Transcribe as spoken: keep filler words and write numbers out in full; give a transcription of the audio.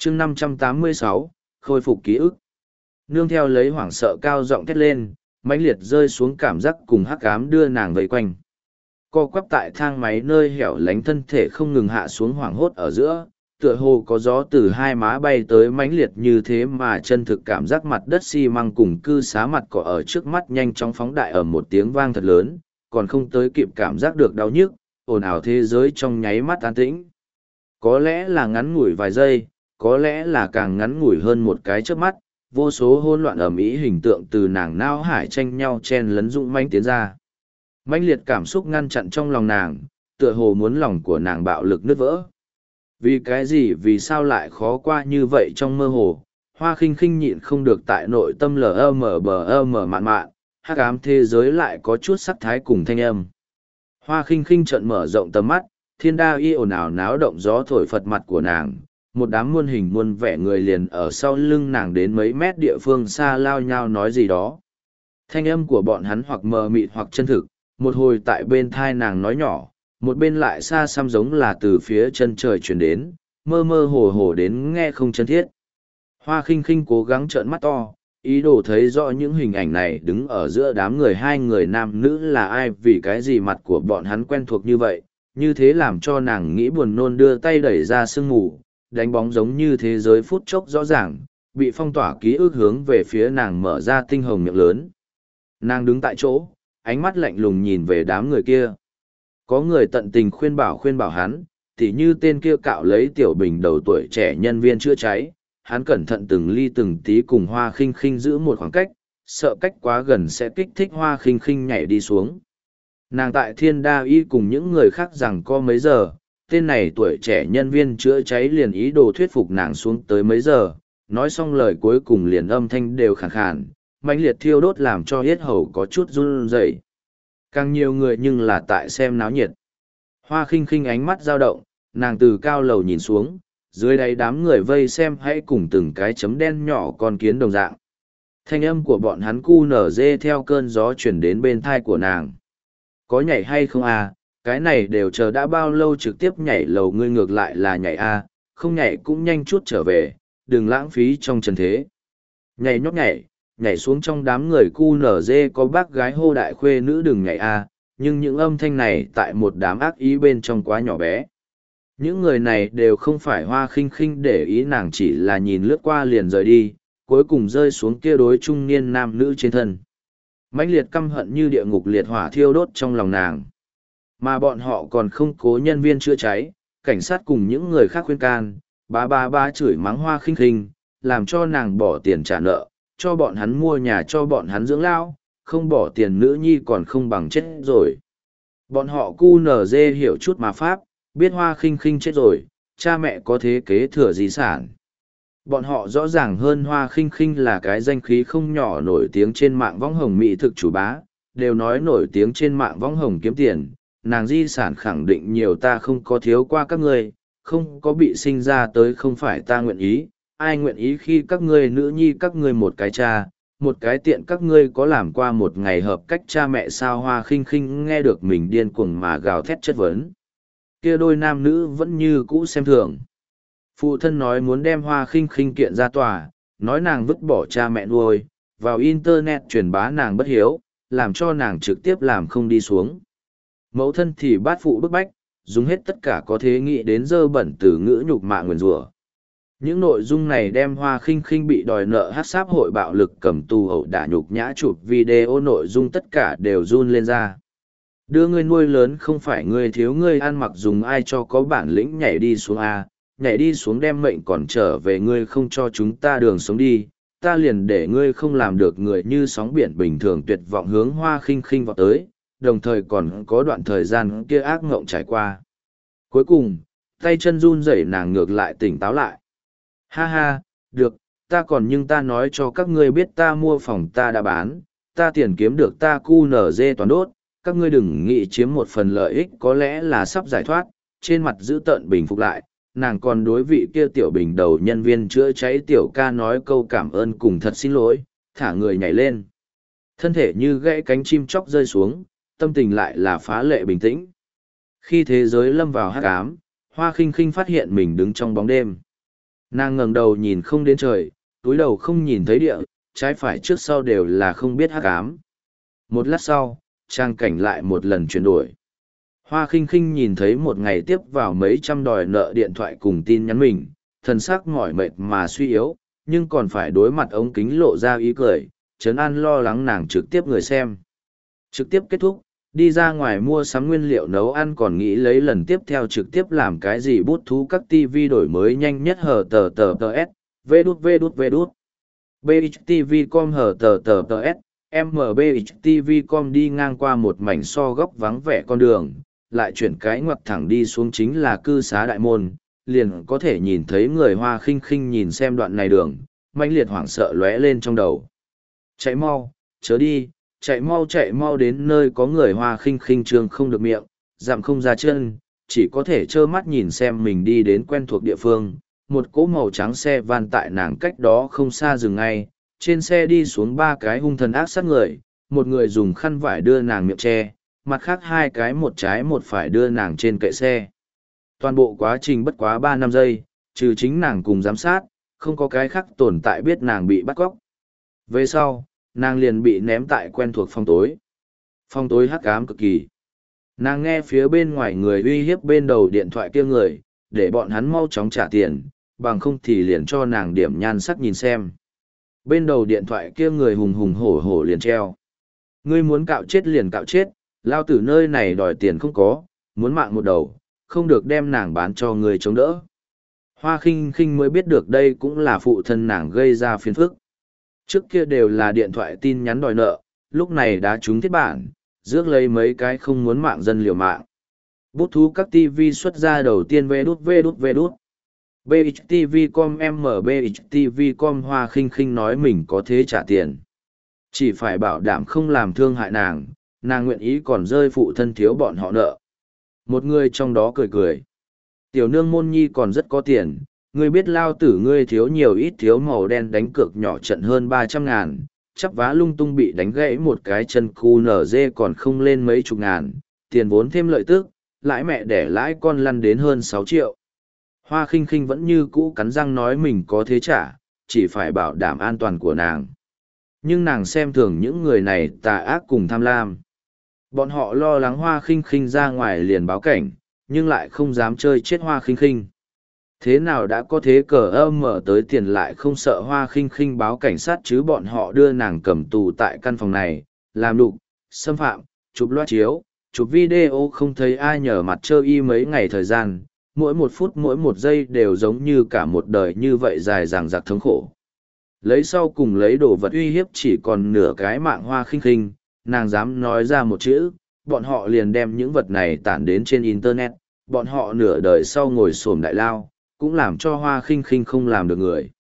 chương năm trăm tám mươi sáu, khôi phục ký ức. Nương theo lấy hoảng sợ cao giọng thét lên, mãnh liệt rơi xuống cảm giác cùng hắc ám đưa nàng vây quanh. Co quắp tại thang máy nơi hẻo lánh thân thể không ngừng hạ xuống hoảng hốt ở giữa, tựa hồ có gió từ hai má bay tới mãnh liệt như thế mà chân thực cảm giác mặt đất xi măng cùng cư xá mặt cỏ ở trước mắt nhanh chóng phóng đại ở một tiếng vang thật lớn, còn không tới kịp cảm giác được đau nhức, ồn ào thế giới trong nháy mắt an tĩnh. Có lẽ là ngắn ngủi vài giây, có lẽ là càng ngắn ngủi hơn một cái chớp mắt, vô số hỗn loạn ầm ĩ hình tượng từ nàng não hải tranh nhau chen lấn dũng mãnh tiến ra. Mãnh liệt cảm xúc ngăn chặn trong lòng nàng, tựa hồ muốn lòng của nàng bạo lực nứt vỡ. Vì cái gì vì sao lại khó qua như vậy trong mơ hồ, Hoa Khinh Khinh nhịn không được tại nội tâm lờ mờ bờ mờ mạn mạn, hắc ám thế giới lại có chút sắc thái cùng thanh âm. Hoa Khinh Khinh trợn mở rộng tầm mắt, thiên đa y ồn ào náo động gió thổi phật mặt của nàng, một đám muôn hình muôn vẻ người liền ở sau lưng nàng đến mấy mét địa phương xa lao nhau nói gì đó. Thanh âm của bọn hắn hoặc mờ mịt hoặc chân thực, một hồi tại bên thai nàng nói nhỏ, một bên lại xa xăm giống là từ phía chân trời truyền đến, mơ mơ hồ hồ đến nghe không chân thiết. Hoa Khinh Khinh cố gắng trợn mắt to, ý đồ thấy rõ những hình ảnh này đứng ở giữa đám người hai người nam nữ là ai, vì cái gì mặt của bọn hắn quen thuộc như vậy, như thế làm cho nàng nghĩ buồn nôn, đưa tay đẩy ra sương mù, đánh bóng giống như thế giới phút chốc rõ ràng, bị phong tỏa ký ức hướng về phía nàng mở ra tinh hồng miệng lớn. Nàng đứng tại chỗ, ánh mắt lạnh lùng nhìn về đám người kia. Có người tận tình khuyên bảo khuyên bảo hắn, tỉ như tên kia cạo lấy tiểu bình đầu tuổi trẻ nhân viên chữa cháy, hắn cẩn thận từng ly từng tí cùng Hoa Khinh Khinh giữ một khoảng cách, sợ cách quá gần sẽ kích thích Hoa Khinh Khinh nhảy đi xuống. Nàng tại Thiên Đa Y cùng những người khác rằng có mấy giờ, tên này tuổi trẻ nhân viên chữa cháy liền ý đồ thuyết phục nàng xuống tới mấy giờ, nói xong lời cuối cùng liền âm thanh đều khàn khàn, mãnh liệt thiêu đốt làm cho yết hầu có chút run rẩy. Càng nhiều người nhưng là tại xem náo nhiệt. Hoa Khinh Khinh ánh mắt dao động, nàng từ cao lầu nhìn xuống, dưới đáy đám người vây xem hãy cùng từng cái chấm đen nhỏ con kiến đồng dạng. Thanh âm của bọn hắn cu nở dê theo cơn gió chuyển đến bên thai của nàng. Có nhảy hay không à, cái này đều chờ đã bao lâu, trực tiếp nhảy lầu ngươi ngược lại là nhảy à, không nhảy cũng nhanh chút trở về, đừng lãng phí trong trần thế. Nhảy nhót nhảy, nhảy xuống trong đám người cu nở dê có bác gái hô đại khuê nữ đừng nhảy à, nhưng những âm thanh này tại một đám ác ý bên trong quá nhỏ bé. Những người này đều không phải Hoa Khinh Khinh để ý, nàng chỉ là nhìn lướt qua liền rời đi, cuối cùng rơi xuống kia đối trung niên nam nữ trên thân. Mãnh liệt căm hận như địa ngục liệt hỏa thiêu đốt trong lòng nàng. Mà bọn họ còn không cố nhân viên chữa cháy, cảnh sát cùng những người khác khuyên can, bá bá bá chửi mắng Hoa Khinh Khinh, làm cho nàng bỏ tiền trả nợ, cho bọn hắn mua nhà, cho bọn hắn dưỡng lao, không bỏ tiền nữ nhi còn không bằng chết rồi. Bọn họ cu nở dê hiểu chút mà pháp, biết Hoa Khinh Khinh chết rồi, cha mẹ có thế kế thừa di sản. Bọn họ rõ ràng hơn Hoa Khinh Khinh là cái danh khí không nhỏ nổi tiếng trên mạng võng hồng mỹ thực chủ bá, đều nói nổi tiếng trên mạng võng hồng kiếm tiền, nàng di sản khẳng định nhiều, ta không có thiếu qua các ngươi, không có bị sinh ra tới không phải ta nguyện ý, ai nguyện ý khi các ngươi nữ nhi các ngươi một cái cha, một cái tiện các ngươi có làm qua một ngày hợp cách cha mẹ sao? Hoa Khinh Khinh nghe được mình điên cuồng mà gào thét chất vấn. Kia đôi nam nữ vẫn như cũ xem thường. Phụ thân nói muốn đem Hoa Khinh Khinh kiện ra tòa, nói nàng vứt bỏ cha mẹ nuôi, vào internet truyền bá nàng bất hiếu, làm cho nàng trực tiếp làm không đi xuống. Mẫu thân thì bát phụ bức bách, dùng hết tất cả có thể nghĩ đến dơ bẩn từ ngữ nhục mạ nguyền rủa. Những nội dung này đem Hoa Khinh Khinh bị đòi nợ hát sáp hội bạo lực cầm tù ẩu đả nhục nhã chụp video nội dung tất cả đều run lên ra. Đưa ngươi nuôi lớn không phải ngươi thiếu, ngươi ăn mặc dùng ai cho có bản lĩnh nhảy đi xuống a, nhảy đi xuống đem mệnh còn trở về, ngươi không cho chúng ta đường sống đi, ta liền để ngươi không làm được người như sóng biển bình thường tuyệt vọng hướng Hoa Khinh Khinh vọt tới, đồng thời còn có đoạn thời gian kia ác ngộng trải qua. Cuối cùng, tay chân run rẩy nàng ngược lại tỉnh táo lại. Ha ha, được, ta còn nhưng ta nói cho các ngươi biết ta mua phòng ta đã bán, ta tiền kiếm được ta cu nở dê toàn đốt, các ngươi đừng nghĩ chiếm một phần lợi ích có lẽ là sắp giải thoát, trên mặt giữ tợn bình phục lại, nàng còn đối vị kia tiểu bình đầu nhân viên chữa cháy tiểu ca nói câu cảm ơn cùng thật xin lỗi, thả người nhảy lên. Thân thể như gãy cánh chim chóc rơi xuống, tâm tình lại là phá lệ bình tĩnh. Khi thế giới lâm vào hắc ám, Hoa Khinh Khinh phát hiện mình đứng trong bóng đêm. Nàng ngẩng đầu nhìn không đến trời, túi đầu không nhìn thấy địa, trái phải trước sau đều là không biết hắc ám. Một lát sau, trang cảnh lại một lần chuyển đổi. Hoa khinh khinh nhìn thấy một ngày tiếp vào mấy trăm đòi nợ điện thoại cùng tin nhắn mình, thần sắc mỏi mệt mà suy yếu, nhưng còn phải đối mặt ống kính lộ ra ý cười, trấn an lo lắng nàng trực tiếp người xem. Trực tiếp kết thúc, đi ra ngoài mua sắm nguyên liệu nấu ăn còn nghĩ lấy lần tiếp theo trực tiếp làm cái gì bút thú các tivi đổi mới nhanh nhất hờ tờ tờ tờ s, vê đút vê đút vê đút. bê hát tê vê com hờ tờ tờ tờ s, em bê hát tê vê com đi ngang qua một mảnh so góc vắng vẻ con đường, lại chuyển cái ngoặt thẳng đi xuống chính là cư xá đại môn, liền có thể nhìn thấy người Hoa khinh khinh nhìn xem đoạn này đường, mãnh liệt hoảng sợ lóe lên trong đầu. Chạy mau, chớ đi, chạy mau chạy mau đến nơi có người Hoa khinh khinh trương không được miệng, dặm không ra chân, chỉ có thể trơ mắt nhìn xem mình đi đến quen thuộc địa phương. Một cỗ màu trắng xe van tại nàng cách đó không xa dừng ngay, trên xe đi xuống ba cái hung thần ác sát người, một người dùng khăn vải đưa nàng miệng che, mặt khác hai cái một trái một phải đưa nàng trên kệ xe. Toàn bộ quá trình bất quá ba năm giây, trừ chính nàng cùng giám sát, không có cái khác tồn tại biết nàng bị bắt cóc. Về sau, nàng liền bị ném tại quen thuộc phòng tối. Phòng tối hắc ám cực kỳ. Nàng nghe phía bên ngoài người uy hiếp bên đầu điện thoại kia người, để bọn hắn mau chóng trả tiền, bằng không thì liền cho nàng điểm nhan sắc nhìn xem. Bên đầu điện thoại kia người hùng hùng hổ hổ liền treo. Ngươi muốn cạo chết liền cạo chết, lao tử nơi này đòi tiền không có, muốn mạng một đầu, không được đem nàng bán cho người chống đỡ. Hoa khinh khinh mới biết được đây cũng là phụ thân nàng gây ra phiền phức. Trước kia đều là điện thoại tin nhắn đòi nợ, lúc này đã trúng thiết bản, rước lấy mấy cái không muốn mạng dân liều mạng. Bút thú các tivi xuất ra đầu tiên vê đút vê đút vê đút. bê hát tê vê com em bê hát tê vê com Hoa khinh khinh nói mình có thế trả tiền. Chỉ phải bảo đảm không làm thương hại nàng, nàng nguyện ý còn rơi phụ thân thiếu bọn họ nợ. Một người trong đó cười cười. Tiểu nương môn nhi còn rất có tiền, ngươi biết lao tử ngươi thiếu nhiều ít thiếu màu đen đánh cược nhỏ trận hơn ba trăm ngàn, chắp vá lung tung bị đánh gãy một cái chân khu nở dê còn không lên mấy chục ngàn, tiền vốn thêm lợi tức, lãi mẹ để lãi con lăn đến hơn sáu triệu. Hoa khinh khinh vẫn như cũ cắn răng nói mình có thế trả, chỉ phải bảo đảm an toàn của nàng. Nhưng nàng xem thường những người này tà ác cùng tham lam. Bọn họ lo lắng Hoa khinh khinh ra ngoài liền báo cảnh, nhưng lại không dám chơi chết Hoa khinh khinh. Thế nào đã có thế cờ âm mở tới tiền lại không sợ Hoa khinh khinh báo cảnh sát chứ bọn họ đưa nàng cầm tù tại căn phòng này, làm đục, xâm phạm, chụp loa chiếu, chụp video không thấy ai nhờ mặt chơi y mấy ngày thời gian, mỗi một phút mỗi một giây đều giống như cả một đời như vậy dài dằng dặc thống khổ. Lấy sau cùng lấy đồ vật uy hiếp chỉ còn nửa cái mạng Hoa khinh khinh, nàng dám nói ra một chữ, bọn họ liền đem những vật này tản đến trên internet, bọn họ nửa đời sau ngồi xổm đại lao, cũng làm cho Hoa khinh khinh không làm được người.